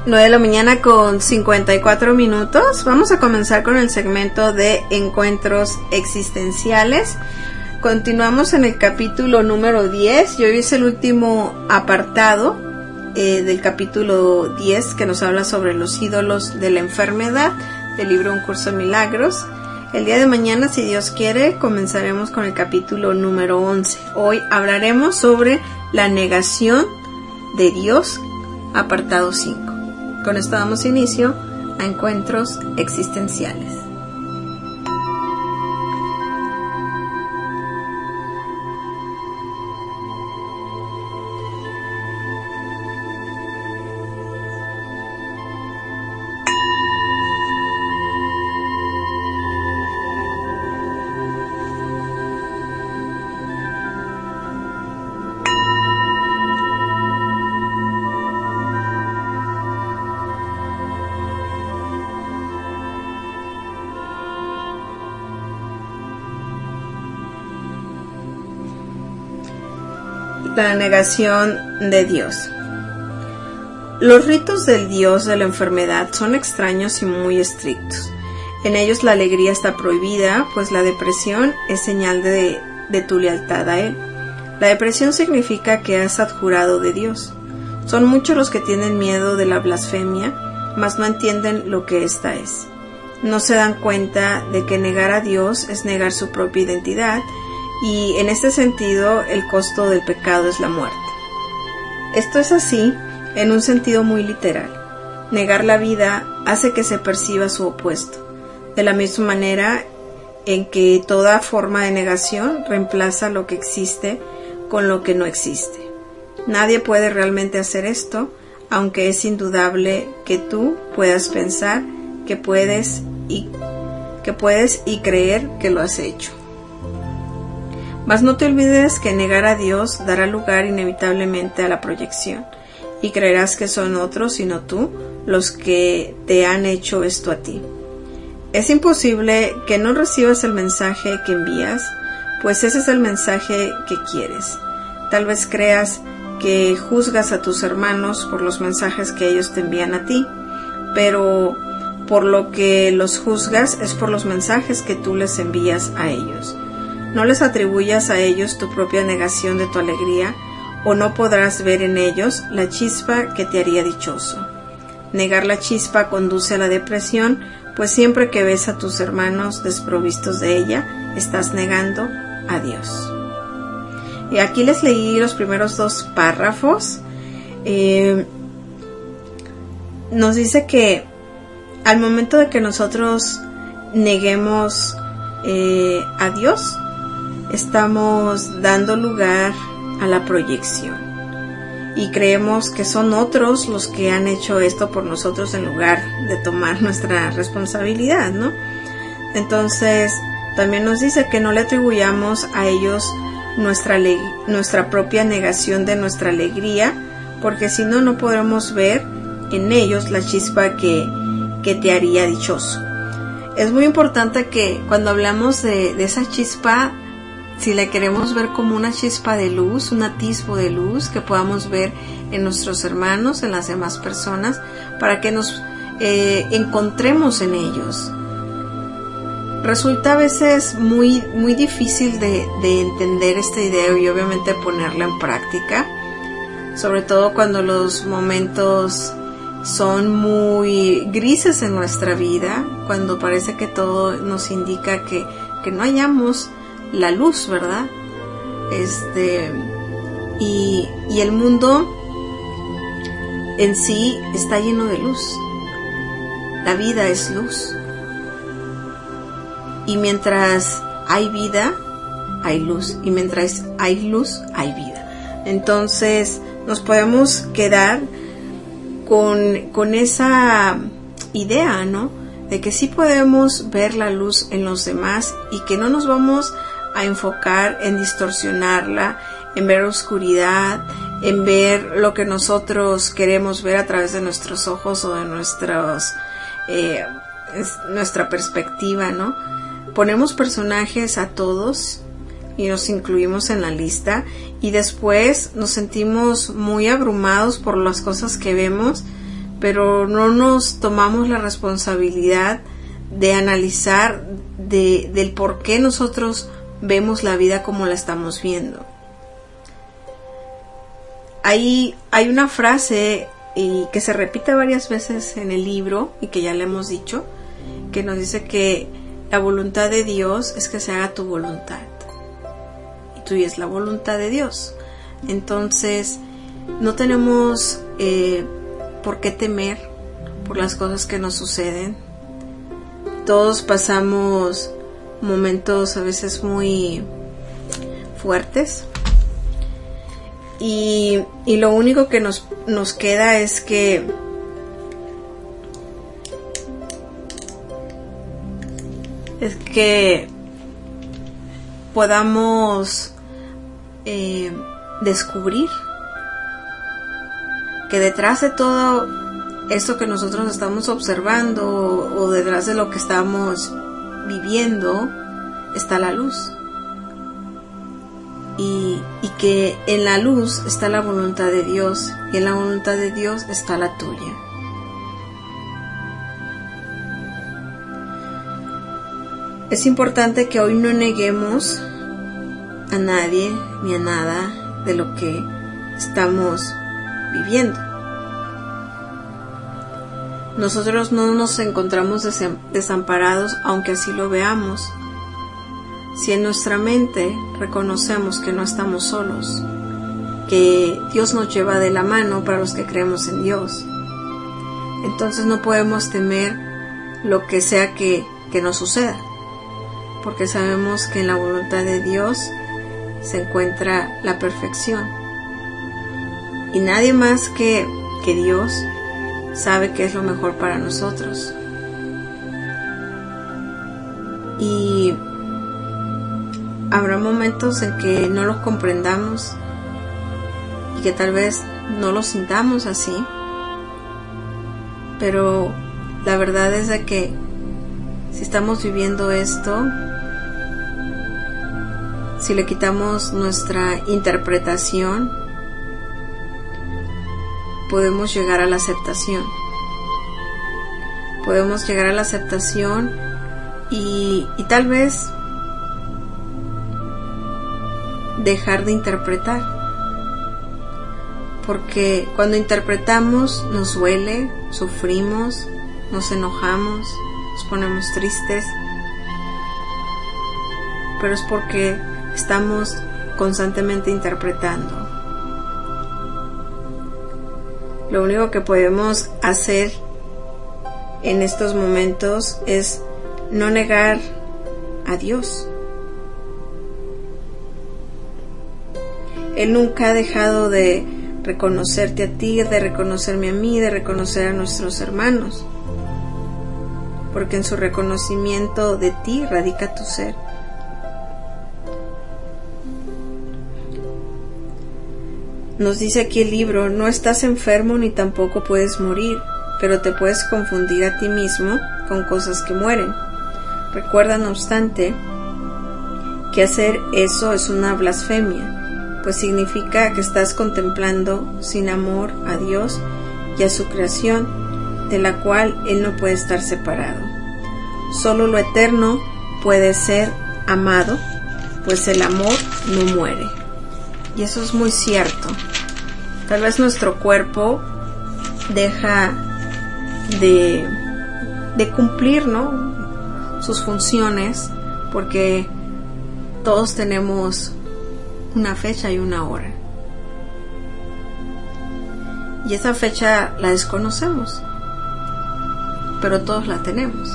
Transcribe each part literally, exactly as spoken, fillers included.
nueve de la mañana con cincuenta y cuatro minutos. Vamos a comenzar con el segmento de encuentros existenciales. Continuamos en el capítulo número diez y hoy es el último apartado eh, del capítulo diez, que nos habla sobre los ídolos de la enfermedad, del libro Un Curso de Milagros. El día de mañana, si Dios quiere, comenzaremos con el capítulo número once. Hoy hablaremos sobre la negación de Dios, apartado cinco. Con esto damos inicio a encuentros existenciales. La negación de Dios. Los ritos del Dios de la enfermedad son extraños y muy estrictos. En ellos la alegría está prohibida, pues la depresión es señal de, de tu lealtad a Él. La depresión significa que has adjurado de Dios. Son muchos los que tienen miedo de la blasfemia, mas no entienden lo que ésta es. No se dan cuenta de que negar a Dios es negar su propia identidad, y en este sentido el costo del pecado es la muerte. Esto es así en un sentido muy literal. Negar la vida hace que se perciba su opuesto, de la misma manera en que toda forma de negación reemplaza lo que existe con lo que no existe. Nadie puede realmente hacer esto, aunque es indudable que tú puedas pensar que puedes y, que puedes y creer que lo has hecho. Mas no te olvides que negar a Dios dará lugar inevitablemente a la proyección, y creerás que son otros y no tú los que te han hecho esto a ti. Es imposible que no recibas el mensaje que envías, pues ese es el mensaje que quieres. Tal vez creas que juzgas a tus hermanos por los mensajes que ellos te envían a ti, pero por lo que los juzgas es por los mensajes que tú les envías a ellos. No les atribuyas a ellos tu propia negación de tu alegría, o no podrás ver en ellos la chispa que te haría dichoso. Negar la chispa conduce a la depresión, pues siempre que ves a tus hermanos desprovistos de ella, estás negando a Dios. Y aquí les leí los primeros dos párrafos. Eh, nos dice que al momento de que nosotros neguemos eh, a Dios, estamos dando lugar a la proyección y creemos que son otros los que han hecho esto por nosotros en lugar de tomar nuestra responsabilidad, ¿no? Entonces también nos dice que no le atribuyamos a ellos nuestra, nuestra propia negación de nuestra alegría, porque si no, no podremos ver en ellos la chispa que, que te haría dichoso. Es muy importante que cuando hablamos de, de esa chispa, si la queremos ver como una chispa de luz, un atisbo de luz que podamos ver en nuestros hermanos, en las demás personas, para que nos eh, encontremos en ellos. Resulta a veces muy, muy difícil de, de entender esta idea y obviamente ponerla en práctica, sobre todo cuando los momentos son muy grises en nuestra vida, cuando parece que todo nos indica que, que no hallamos la luz, ¿verdad? Este, y, y el mundo en sí está lleno de luz. La vida es luz. Y mientras hay vida, hay luz. Y mientras hay luz, hay vida. Entonces, nos podemos quedar con, con esa idea, ¿no? De que sí podemos ver la luz en los demás y que no nos vamos a enfocar en distorsionarla, en ver oscuridad, en ver lo que nosotros queremos ver a través de nuestros ojos o de nuestros, eh, nuestra perspectiva, ¿no? Ponemos personajes a todos y nos incluimos en la lista y después nos sentimos muy abrumados por las cosas que vemos, pero no nos tomamos la responsabilidad de analizar de, del por qué nosotros vemos la vida como la estamos viendo. Hay, hay una frase y que se repite varias veces en el libro y que ya le hemos dicho, que nos dice que la voluntad de Dios es que se haga tu voluntad y tuya es la voluntad de Dios. Entonces no tenemos eh, por qué temer por las cosas que nos suceden. Todos pasamos momentos a veces muy fuertes y, y lo único que nos, nos queda es que es que podamos eh, descubrir que detrás de todo esto que nosotros estamos observando o, o detrás de lo que estamos viviendo está la luz y, y que en la luz está la voluntad de Dios y en la voluntad de Dios está la tuya. Es importante que hoy no neguemos a nadie ni a nada de lo que estamos viviendo. Nosotros no nos encontramos desamparados, aunque así lo veamos. Si en nuestra mente reconocemos que no estamos solos, que Dios nos lleva de la mano para los que creemos en Dios, entonces no podemos temer lo que sea que, que nos suceda, porque sabemos que en la voluntad de Dios se encuentra la perfección. Y nadie más que, que Dios sabe qué es lo mejor para nosotros. Y habrá momentos en que no los comprendamos y que tal vez no lo sintamos así, pero la verdad es de que si estamos viviendo esto, si le quitamos nuestra interpretación, podemos llegar a la aceptación. Podemos llegar a la aceptación y, y tal vez dejar de interpretar. Porque cuando interpretamos nos duele, sufrimos, nos enojamos, nos ponemos tristes. Pero es porque estamos constantemente interpretando. Lo único que podemos hacer en estos momentos es no negar a Dios. Él nunca ha dejado de reconocerte a ti, de reconocerme a mí, de reconocer a nuestros hermanos, porque en su reconocimiento de ti radica tu ser. Nos dice aquí el libro: no estás enfermo ni tampoco puedes morir, pero te puedes confundir a ti mismo con cosas que mueren. Recuerda, no obstante, que hacer eso es una blasfemia, pues significa que estás contemplando sin amor a Dios y a su creación, de la cual Él no puede estar separado. Solo lo eterno puede ser amado, pues el amor no muere. Y eso es muy cierto. Tal vez nuestro cuerpo deja de, de cumplir, ¿no?, sus funciones, porque todos tenemos una fecha y una hora. Y esa fecha la desconocemos, pero todos la tenemos.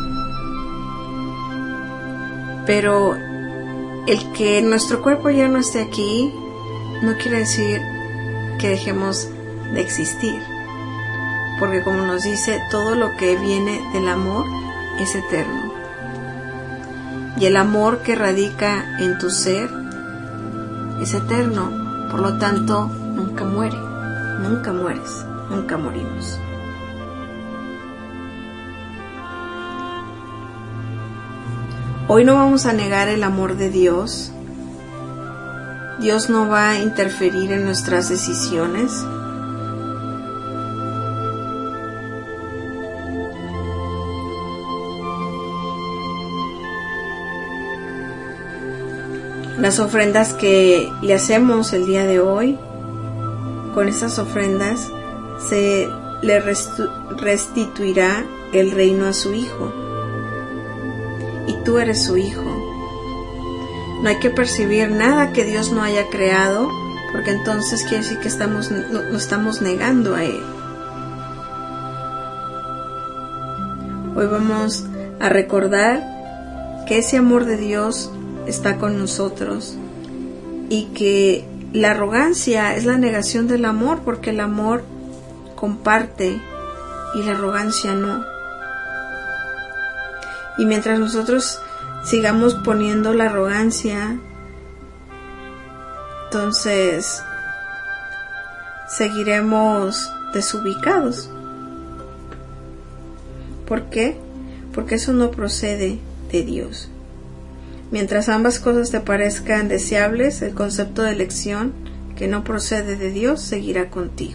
Pero el que nuestro cuerpo ya no esté aquí no quiere decir que dejemos de existir, porque como nos dice, todo lo que viene del amor es eterno, y el amor que radica en tu ser es eterno, por lo tanto nunca muere, nunca mueres, nunca morimos. Hoy no vamos a negar el amor de Dios. Dios no va a interferir en nuestras decisiones. las ofrendas que le hacemos el día de hoy, con esas ofrendas se le restituirá el reino a su hijo. Y tú eres su hijo. No hay que percibir nada que Dios no haya creado, porque entonces quiere decir que estamos, no, no estamos negando a Él. Hoy vamos a recordar que ese amor de Dios está con nosotros y que la arrogancia es la negación del amor, porque el amor comparte y la arrogancia no. Y mientras nosotros sigamos poniendo la arrogancia, entonces seguiremos desubicados. ¿Por qué? Porque eso no procede de Dios. Mientras ambas cosas te parezcan deseables, el concepto de elección que no procede de Dios seguirá contigo.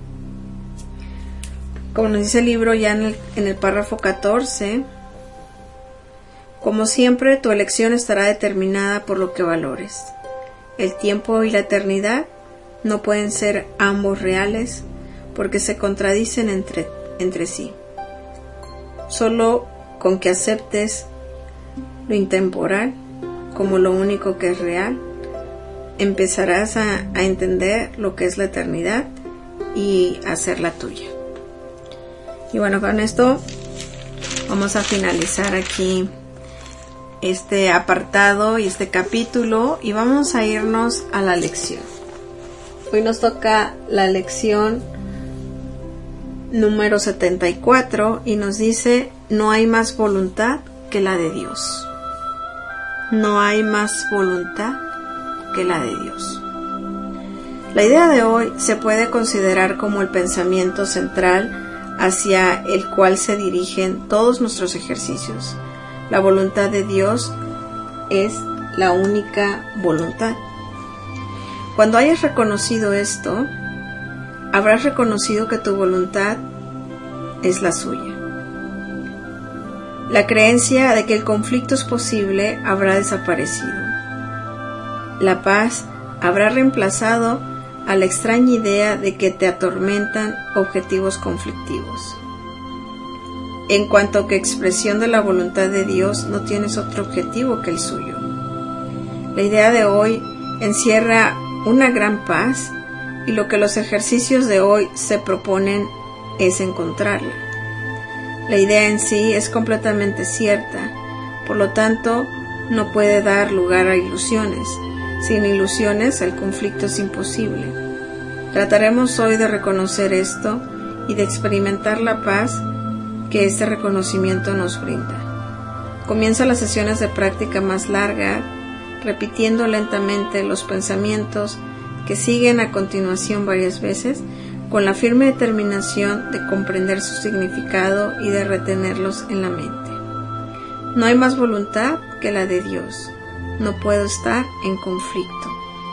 Como nos dice el libro ya en el, en el párrafo catorce, como siempre, tu elección estará determinada por lo que valores. El tiempo y la eternidad no pueden ser ambos reales porque se contradicen entre, entre sí. Solo con que aceptes lo intemporal como lo único que es real, empezarás a, a entender lo que es la eternidad y a hacerla tuya. Y bueno, con esto vamos a finalizar aquí este apartado y este capítulo y vamos a irnos a la lección. Hoy nos toca la lección número setenta y cuatro y nos dice: no hay más voluntad que la de Dios. No hay más voluntad que la de Dios. La idea de hoy se puede considerar como el pensamiento central hacia el cual se dirigen todos nuestros ejercicios. La voluntad de Dios es la única voluntad. Cuando hayas reconocido esto, habrás reconocido que tu voluntad es la suya. La creencia de que el conflicto es posible habrá desaparecido. La paz habrá reemplazado a la extraña idea de que te atormentan objetivos conflictivos. En cuanto que expresión de la voluntad de Dios, no tienes otro objetivo que el suyo. La idea de hoy encierra una gran paz y lo que los ejercicios de hoy se proponen es encontrarla. La idea en sí es completamente cierta, por lo tanto no puede dar lugar a ilusiones. Sin ilusiones el conflicto es imposible. Trataremos hoy de reconocer esto y de experimentar la paz que este reconocimiento nos brinda. Comienza las sesiones de práctica más largas, repitiendo lentamente los pensamientos que siguen a continuación varias veces, con la firme determinación de comprender su significado y de retenerlos en la mente. No hay más voluntad que la de Dios. No puedo estar en conflicto.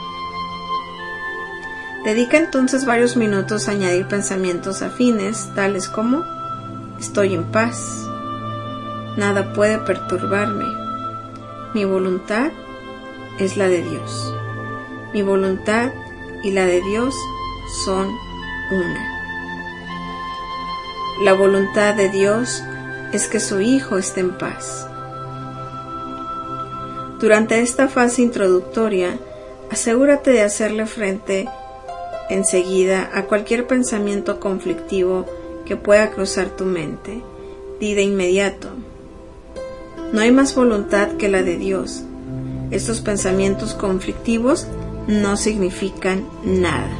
Dedica entonces varios minutos a añadir pensamientos afines, tales como: estoy en paz, nada puede perturbarme, mi voluntad es la de Dios, mi voluntad y la de Dios son una. La voluntad de Dios es que su Hijo esté en paz. Durante esta fase introductoria, asegúrate de hacerle frente enseguida a cualquier pensamiento conflictivo que pueda cruzar tu mente. Di de inmediato: no hay más voluntad que la de Dios. Estos pensamientos conflictivos no significan nada.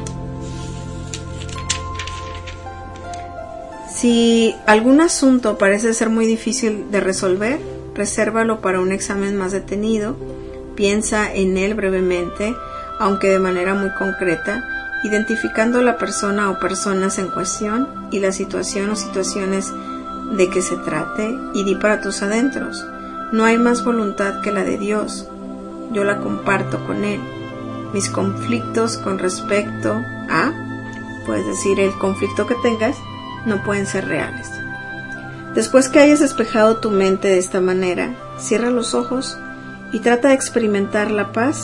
Si algún asunto parece ser muy difícil de resolver, resérvalo para un examen más detenido. Piensa en él brevemente, aunque de manera muy concreta, identificando la persona o personas en cuestión y la situación o situaciones de que se trate, y di para tus adentros: no hay más voluntad que la de Dios. Yo la comparto con Él. Mis conflictos con respecto a, puedes decir el conflicto que tengas, no pueden ser reales. Después que hayas despejado tu mente de esta manera, cierra los ojos y trata de experimentar la paz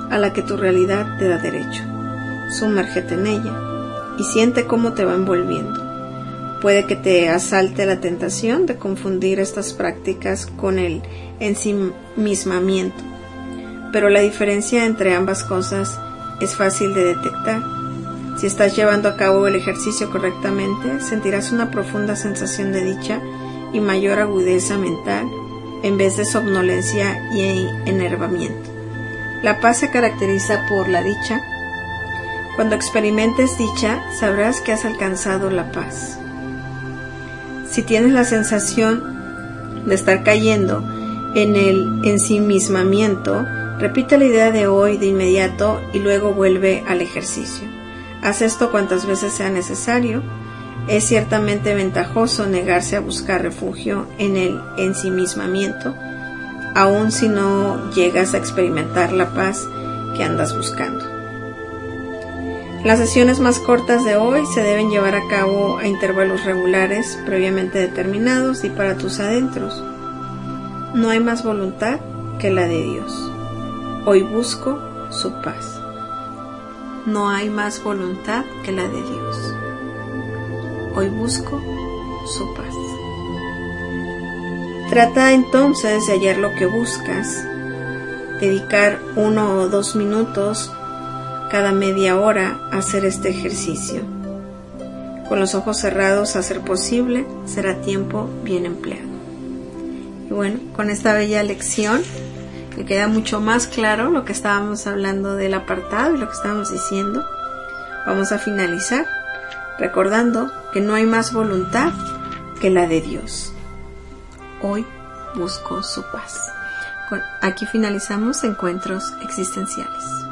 a la que tu realidad te da derecho. Sumérgete en ella y siente cómo te va envolviendo. Puede que te asalte la tentación de confundir estas prácticas con el ensimismamiento, pero la diferencia entre ambas cosas es fácil de detectar. Si estás llevando a cabo el ejercicio correctamente, sentirás una profunda sensación de dicha y mayor agudeza mental en vez de somnolencia y enervamiento. La paz se caracteriza por la dicha. Cuando experimentes dicha, sabrás que has alcanzado la paz. Si tienes la sensación de estar cayendo en el ensimismamiento, repite la idea de hoy de inmediato y luego vuelve al ejercicio. Haz esto cuantas veces sea necesario. Es ciertamente ventajoso negarse a buscar refugio en el ensimismamiento, aun si no llegas a experimentar la paz que andas buscando. Las sesiones más cortas de hoy se deben llevar a cabo a intervalos regulares, previamente determinados y para tus adentros. No hay más voluntad que la de Dios. Hoy busco su paz. No hay más voluntad que la de Dios. Hoy busco su paz. Trata entonces de hallar lo que buscas, dedicar uno o dos minutos cada media hora a hacer este ejercicio. Con los ojos cerrados, a ser posible, será tiempo bien empleado. Y bueno, con esta bella lección me queda mucho más claro lo que estábamos hablando del apartado y lo que estábamos diciendo. Vamos a finalizar recordando que no hay más voluntad que la de Dios. Hoy busco su paz. Aquí finalizamos Encuentros Existenciales.